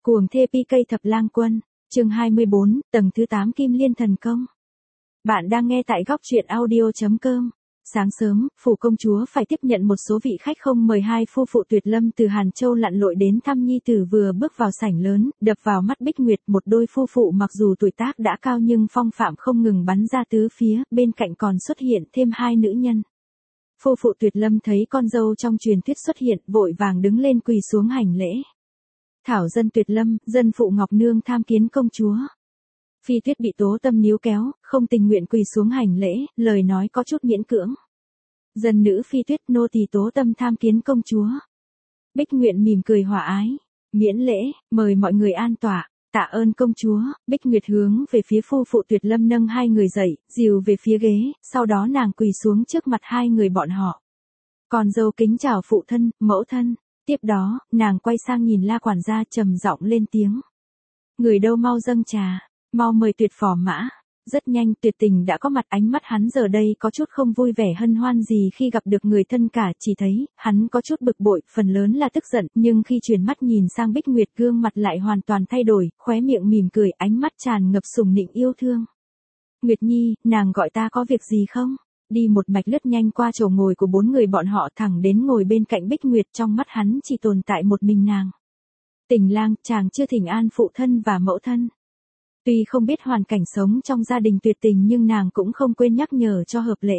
Cuồng thê PK Thập Lang Quân, chương 24, tầng thứ 8 Kim Liên Thần Công. Bạn đang nghe tại góc truyện audio.com. Sáng sớm, phủ công chúa phải tiếp nhận một số vị khách không mời. Hai phu phụ Tuyệt Lâm từ Hàn Châu lặn lội đến thăm nhi tử vừa bước vào sảnh lớn, đập vào mắt Bích Nguyệt. Một đôi phu phụ mặc dù tuổi tác đã cao nhưng phong phạm không ngừng bắn ra tứ phía, bên cạnh còn xuất hiện thêm hai nữ nhân. Phu phụ Tuyệt Lâm thấy con dâu trong truyền thuyết xuất hiện, vội vàng đứng lên quỳ xuống hành lễ. Thảo dân Tuyệt Lâm, dân phụ Ngọc Nương tham kiến công chúa. Phi Tuyết bị Tố Tâm níu kéo, không tình nguyện quỳ xuống hành lễ, lời nói có chút miễn cưỡng. Dân nữ Phi Tuyết, nô tỳ Tố Tâm tham kiến công chúa. Bích Nguyệt mỉm cười hòa ái, miễn lễ, mời mọi người an tọa. Tạ ơn công chúa. Bích Nguyệt hướng về phía phu phụ Tuyệt Lâm nâng hai người dậy, dìu về phía ghế, sau đó nàng quỳ xuống trước mặt hai người bọn họ. Con dâu kính chào phụ thân, mẫu thân. Tiếp đó, nàng quay sang nhìn La quản gia trầm giọng lên tiếng. Người đâu mau dâng trà, mau mời Tuyệt phò mã. Rất nhanh Tuyệt Tình đã có mặt, ánh mắt hắn giờ đây có chút không vui vẻ hân hoan gì khi gặp được người thân cả, chỉ thấy, hắn có chút bực bội, phần lớn là tức giận, nhưng khi chuyển mắt nhìn sang Bích Nguyệt gương mặt lại hoàn toàn thay đổi, khóe miệng mỉm cười, ánh mắt tràn ngập sủng nịnh yêu thương. Nguyệt Nhi, nàng gọi ta có việc gì không? Đi một mạch lướt nhanh qua chỗ ngồi của bốn người bọn họ thẳng đến ngồi bên cạnh Bích Nguyệt, trong mắt hắn chỉ tồn tại một mình nàng. Tình lang, chàng chưa thỉnh an phụ thân và mẫu thân. Tuy không biết hoàn cảnh sống trong gia đình Tuyệt Tình nhưng nàng cũng không quên nhắc nhở cho hợp lễ.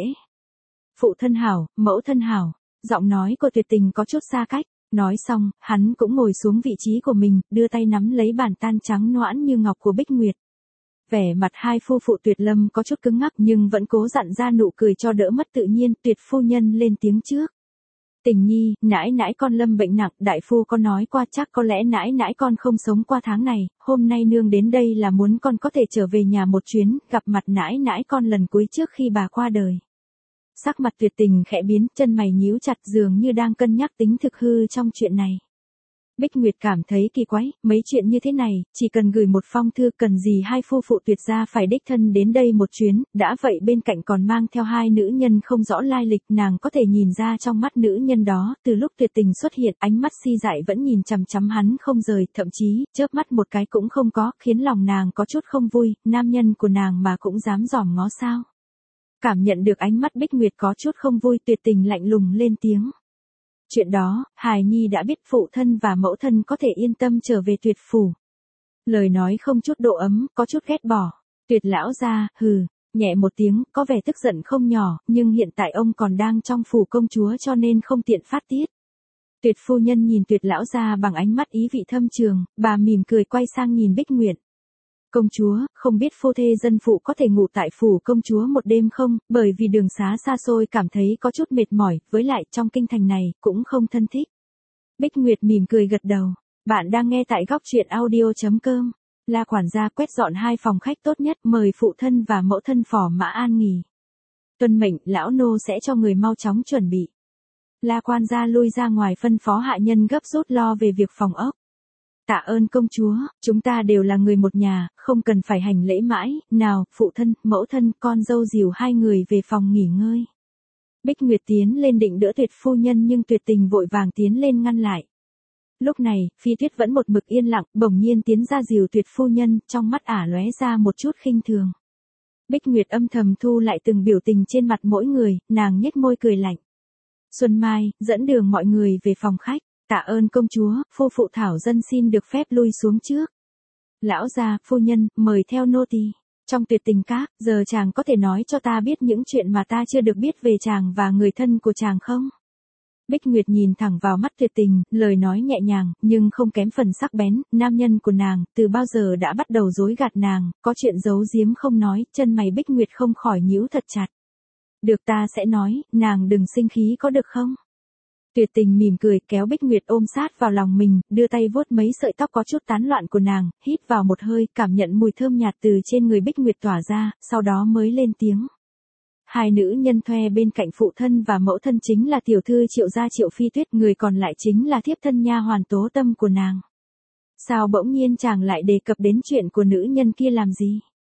Phụ thân hảo, mẫu thân hảo, giọng nói của Tuyệt Tình có chút xa cách. Nói xong, hắn cũng ngồi xuống vị trí của mình, đưa tay nắm lấy bàn tan trắng noãn như ngọc của Bích Nguyệt. Vẻ mặt hai phu phụ Tuyệt Lâm có chút cứng ngắc nhưng vẫn cố dặn ra nụ cười cho đỡ mất tự nhiên. Tuyệt phu nhân lên tiếng trước. Tình Nhi, nãi nãi con lâm bệnh nặng, đại phu có nói qua chắc có lẽ nãi nãi con không sống qua tháng này, hôm nay nương đến đây là muốn con có thể trở về nhà một chuyến, gặp mặt nãi nãi con lần cuối trước khi bà qua đời. Sắc mặt Tuyệt Tình khẽ biến, chân mày nhíu chặt dường như đang cân nhắc tính thực hư trong chuyện này. Bích Nguyệt cảm thấy kỳ quái, mấy chuyện như thế này, chỉ cần gửi một phong thư cần gì hai phu phụ Tuyệt gia phải đích thân đến đây một chuyến, đã vậy bên cạnh còn mang theo hai nữ nhân không rõ lai lịch, nàng có thể nhìn ra trong mắt nữ nhân đó, từ lúc Tuyệt Tình xuất hiện, ánh mắt si dại vẫn nhìn chằm chằm hắn không rời, thậm chí, chớp mắt một cái cũng không có, khiến lòng nàng có chút không vui, nam nhân của nàng mà cũng dám dòm ngó sao. Cảm nhận được ánh mắt Bích Nguyệt có chút không vui, Tuyệt Tình lạnh lùng lên tiếng. Chuyện đó, hài nhi đã biết, phụ thân và mẫu thân có thể yên tâm trở về Tuyệt phủ. Lời nói không chút độ ấm, có chút ghét bỏ. Tuyệt lão gia, hừ, nhẹ một tiếng, có vẻ tức giận không nhỏ, nhưng hiện tại ông còn đang trong phủ công chúa cho nên không tiện phát tiết. Tuyệt phu nhân nhìn Tuyệt lão gia bằng ánh mắt ý vị thâm trường, bà mỉm cười quay sang nhìn Bích Nguyệt. Công chúa, không biết phu thê dân phụ có thể ngủ tại phủ công chúa một đêm không, bởi vì đường xá xa xôi cảm thấy có chút mệt mỏi, với lại trong kinh thành này, cũng không thân thích. Bích Nguyệt mỉm cười gật đầu, bạn đang nghe tại góc truyện audio.com. La quản gia quét dọn hai phòng khách tốt nhất, mời phụ thân và mẫu thân phò mã an nghỉ. Tuân mệnh, lão nô sẽ cho người mau chóng chuẩn bị. La quan gia lui ra ngoài phân phó hạ nhân gấp rút lo về việc phòng ốc. Tạ ơn công chúa, chúng ta đều là người một nhà, không cần phải hành lễ mãi, nào, phụ thân, mẫu thân, con dâu dìu hai người về phòng nghỉ ngơi. Bích Nguyệt tiến lên định đỡ Tuyệt phu nhân nhưng Tuyệt Tình vội vàng tiến lên ngăn lại. Lúc này, Phi Tuyết vẫn một mực yên lặng, bỗng nhiên tiến ra dìu Tuyệt phu nhân, trong mắt ả lóe ra một chút khinh thường. Bích Nguyệt âm thầm thu lại từng biểu tình trên mặt mỗi người, nàng nhếch môi cười lạnh. Xuân Mai, dẫn đường mọi người về phòng khách. Tạ ơn công chúa, phu phụ Thảo dân xin được phép lui xuống trước. Lão gia, phu nhân, mời theo nô tỳ. Trong Tuyệt Tình các, giờ chàng có thể nói cho ta biết những chuyện mà ta chưa được biết về chàng và người thân của chàng không? Bích Nguyệt nhìn thẳng vào mắt Tuyệt Tình, lời nói nhẹ nhàng, nhưng không kém phần sắc bén, nam nhân của nàng, từ bao giờ đã bắt đầu dối gạt nàng, có chuyện giấu giếm không nói, chân mày Bích Nguyệt không khỏi nhíu thật chặt. Được, ta sẽ nói, nàng đừng sinh khí có được không? Tuyệt Tình mỉm cười, kéo Bích Nguyệt ôm sát vào lòng mình, đưa tay vuốt mấy sợi tóc có chút tán loạn của nàng, hít vào một hơi, cảm nhận mùi thơm nhạt từ trên người Bích Nguyệt tỏa ra, sau đó mới lên tiếng. Hai nữ nhân thuê bên cạnh phụ thân và mẫu thân chính là tiểu thư Triệu gia Triệu Phi Tuyết, người còn lại chính là thiếp thân nha hoàn Tố Tâm của nàng. Sao bỗng nhiên chàng lại đề cập đến chuyện của nữ nhân kia làm gì?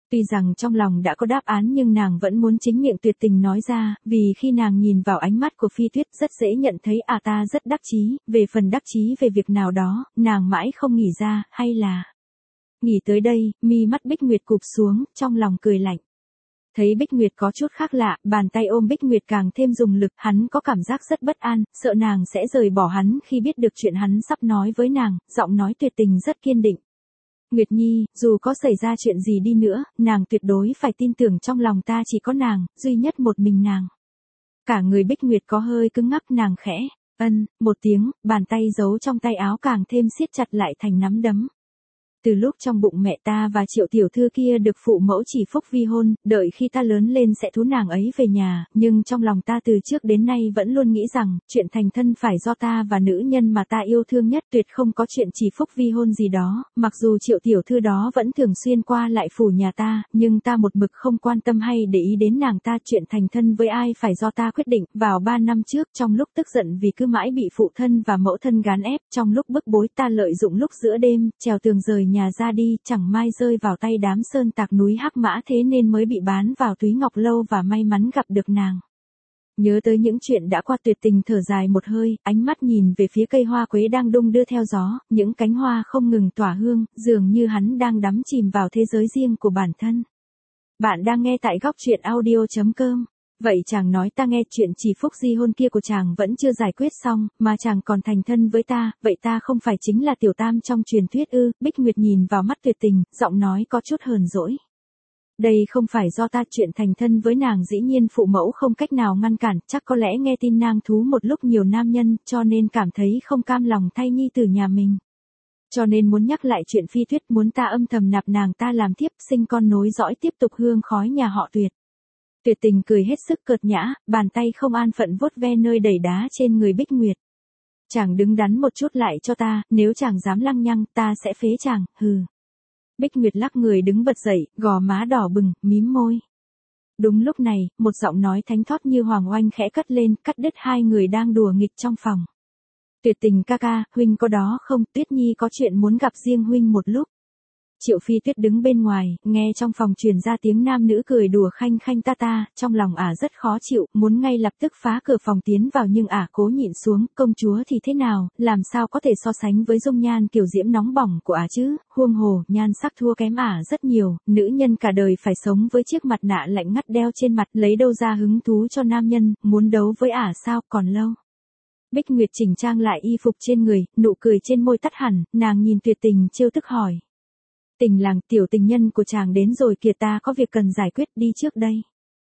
Tuy rằng trong lòng đã có đáp án nhưng nàng vẫn muốn chính miệng tuyệt tình nói ra, vì khi nàng nhìn vào ánh mắt của Phi Tuyết rất dễ nhận thấy ta rất đắc chí, về phần đắc chí về việc nào đó, nàng mãi không nghĩ ra, hay là... Nghĩ tới đây, mi mắt Bích Nguyệt cụp xuống, trong lòng cười lạnh. Thấy Bích Nguyệt có chút khác lạ, bàn tay ôm Bích Nguyệt càng thêm dùng lực, hắn có cảm giác rất bất an, sợ nàng sẽ rời bỏ hắn khi biết được chuyện hắn sắp nói với nàng, giọng nói tuyệt tình rất kiên định. Nguyệt Nhi, dù có xảy ra chuyện gì đi nữa, nàng tuyệt đối phải tin tưởng trong lòng ta chỉ có nàng, duy nhất một mình nàng. Cả người Bích Nguyệt có hơi cứng ngắc, nàng khẽ, một tiếng, bàn tay giấu trong tay áo càng thêm siết chặt lại thành nắm đấm. Từ lúc trong bụng mẹ ta và Triệu tiểu thư kia được phụ mẫu chỉ phúc vi hôn, đợi khi ta lớn lên sẽ thú nàng ấy về nhà, nhưng trong lòng ta từ trước đến nay vẫn luôn nghĩ rằng, chuyện thành thân phải do ta và nữ nhân mà ta yêu thương nhất, tuyệt không có chuyện chỉ phúc vi hôn gì đó, mặc dù Triệu tiểu thư đó vẫn thường xuyên qua lại phủ nhà ta, nhưng ta một mực không quan tâm hay để ý đến nàng ta, chuyện thành thân với ai phải do ta quyết định. Vào 3 năm trước, trong lúc tức giận vì cứ mãi bị phụ thân và mẫu thân gán ép, trong lúc bức bối ta lợi dụng lúc giữa đêm, trèo tường rời nhà ra đi, chẳng may rơi vào tay đám sơn tạc núi Hắc Mã, thế nên mới bị bán vào Túy Ngọc Lâu và may mắn gặp được nàng. Nhớ tới những chuyện đã qua, tuyệt tình thở dài một hơi, ánh mắt nhìn về phía cây hoa quế đang đung đưa theo gió, những cánh hoa không ngừng tỏa hương, dường như hắn đang đắm chìm vào thế giới riêng của bản thân. Bạn đang nghe tại góc truyện audio.com. Vậy chàng nói ta nghe, chuyện chỉ phúc di hôn kia của chàng vẫn chưa giải quyết xong, mà chàng còn thành thân với ta, vậy ta không phải chính là tiểu tam trong truyền thuyết ư? Bích Nguyệt nhìn vào mắt tuyệt tình, giọng nói có chút hờn dỗi. Đây không phải do ta, chuyện thành thân với nàng dĩ nhiên phụ mẫu không cách nào ngăn cản, chắc có lẽ nghe tin nàng thú một lúc nhiều nam nhân, cho nên cảm thấy không cam lòng thay nhi tử nhà mình. Cho nên muốn nhắc lại chuyện Phi Tuyết, muốn ta âm thầm nạp nàng ta làm thiếp, sinh con nối dõi, tiếp tục hương khói nhà họ Tuyệt. Tuyệt tình cười hết sức cợt nhã, bàn tay không an phận vuốt ve nơi đầy đá trên người Bích Nguyệt. Chàng đứng đắn một chút lại cho ta, nếu chàng dám lăng nhăng, ta sẽ phế chàng, hừ. Bích Nguyệt lắc người đứng bật dậy, gò má đỏ bừng, mím môi. Đúng lúc này, một giọng nói thánh thót như hoàng oanh khẽ cất lên, cắt đứt hai người đang đùa nghịch trong phòng. Tuyệt tình ca ca, huynh có đó không? Tuyết Nhi có chuyện muốn gặp riêng huynh một lúc. Triệu Phi Tuyết đứng bên ngoài, nghe trong phòng truyền ra tiếng nam nữ cười đùa khanh khanh ta ta, trong lòng rất khó chịu, muốn ngay lập tức phá cửa phòng tiến vào nhưng cố nhịn xuống, công chúa thì thế nào, làm sao có thể so sánh với dung nhan kiều diễm nóng bỏng của chứ, huông hồ, nhan sắc thua kém rất nhiều, nữ nhân cả đời phải sống với chiếc mặt nạ lạnh ngắt đeo trên mặt, lấy đâu ra hứng thú cho nam nhân, muốn đấu với sao, còn lâu. Bích Nguyệt chỉnh trang lại y phục trên người, nụ cười trên môi tắt hẳn, nàng nhìn tuyệt tình trêu tức hỏi. Tình làng, tiểu tình nhân của chàng đến rồi kìa, ta có việc cần giải quyết, đi trước đây.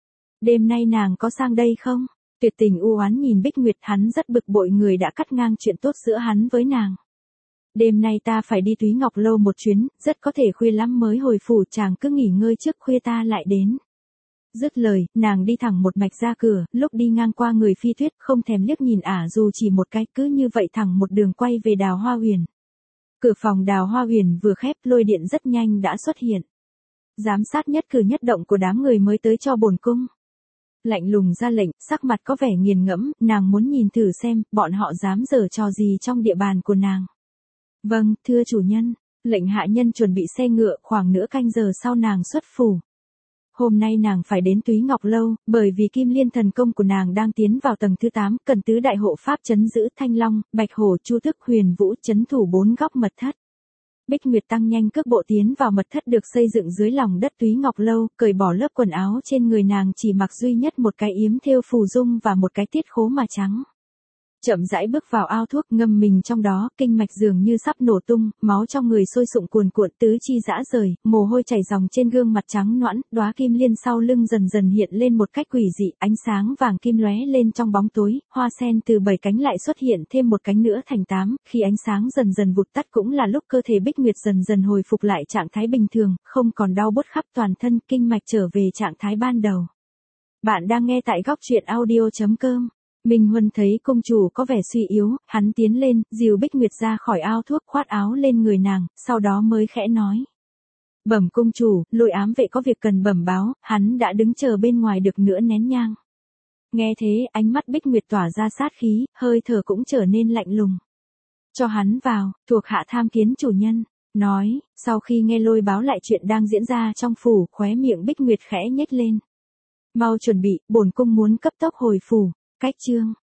Đêm nay nàng có sang đây không? Tuyệt tình u oán nhìn Bích Nguyệt, hắn rất bực bội người đã cắt ngang chuyện tốt giữa hắn với nàng. Đêm nay ta phải đi Túy Ngọc Lâu một chuyến, rất có thể khuya lắm mới hồi phủ, chàng cứ nghỉ ngơi trước, khuya ta lại đến. Dứt lời, nàng đi thẳng một mạch ra cửa, lúc đi ngang qua người Phi Tuyết, không thèm liếc nhìn dù chỉ một cái, cứ như vậy thẳng một đường quay về Đào Hoa Huyền. Cửa phòng Đào Hoa Huyền vừa khép, lôi điện rất nhanh đã xuất hiện. Giám sát nhất cử nhất động của đám người mới tới cho bổn cung. Lạnh lùng ra lệnh, sắc mặt có vẻ nghiền ngẫm, nàng muốn nhìn thử xem, bọn họ dám giở trò gì trong địa bàn của nàng. Vâng, thưa chủ nhân, lệnh hạ nhân chuẩn bị xe ngựa, khoảng nửa canh giờ sau nàng xuất phủ. Hôm nay nàng phải đến Túy Ngọc Lâu, bởi vì Kim Liên thần công của nàng đang tiến vào tầng thứ 8, cần tứ đại hộ pháp trấn giữ Thanh Long, Bạch Hổ, Chu Tước, Huyền Vũ trấn thủ 4 góc mật thất. Bích Nguyệt tăng nhanh cước bộ tiến vào mật thất được xây dựng dưới lòng đất Túy Ngọc Lâu, cởi bỏ lớp quần áo trên người nàng, chỉ mặc duy nhất một cái yếm thêu phù dung và một cái tiết khố mà trắng. Chậm rãi bước vào ao thuốc, ngâm mình trong đó, kinh mạch dường như sắp nổ tung, máu trong người sôi sụng cuồn cuộn, tứ chi rã rời, mồ hôi chảy ròng trên gương mặt trắng nõn, đóa kim liên sau lưng dần dần hiện lên một cách quỷ dị, ánh sáng vàng kim lóe lên trong bóng tối, hoa sen từ 7 cánh lại xuất hiện thêm một cánh nữa thành 8, khi ánh sáng dần dần vụt tắt cũng là lúc cơ thể Bích Nguyệt dần dần hồi phục lại trạng thái bình thường, không còn đau buốt khắp toàn thân, kinh mạch trở về trạng thái ban đầu. Bạn đang nghe tại góc truyện audio.com. Minh Huân thấy công chủ có vẻ suy yếu, hắn tiến lên, dìu Bích Nguyệt ra khỏi ao thuốc, khoát áo lên người nàng, sau đó mới khẽ nói. Bẩm công chủ, Lôi ám vệ có việc cần bẩm báo, hắn đã đứng chờ bên ngoài được nửa nén nhang. Nghe thế, ánh mắt Bích Nguyệt tỏa ra sát khí, hơi thở cũng trở nên lạnh lùng. Cho hắn vào, thuộc hạ tham kiến chủ nhân. nói, sau khi nghe Lôi báo lại chuyện đang diễn ra trong phủ, khóe miệng Bích Nguyệt khẽ nhếch lên. Mau chuẩn bị, bổn cung muốn cấp tốc hồi phủ, cách chương.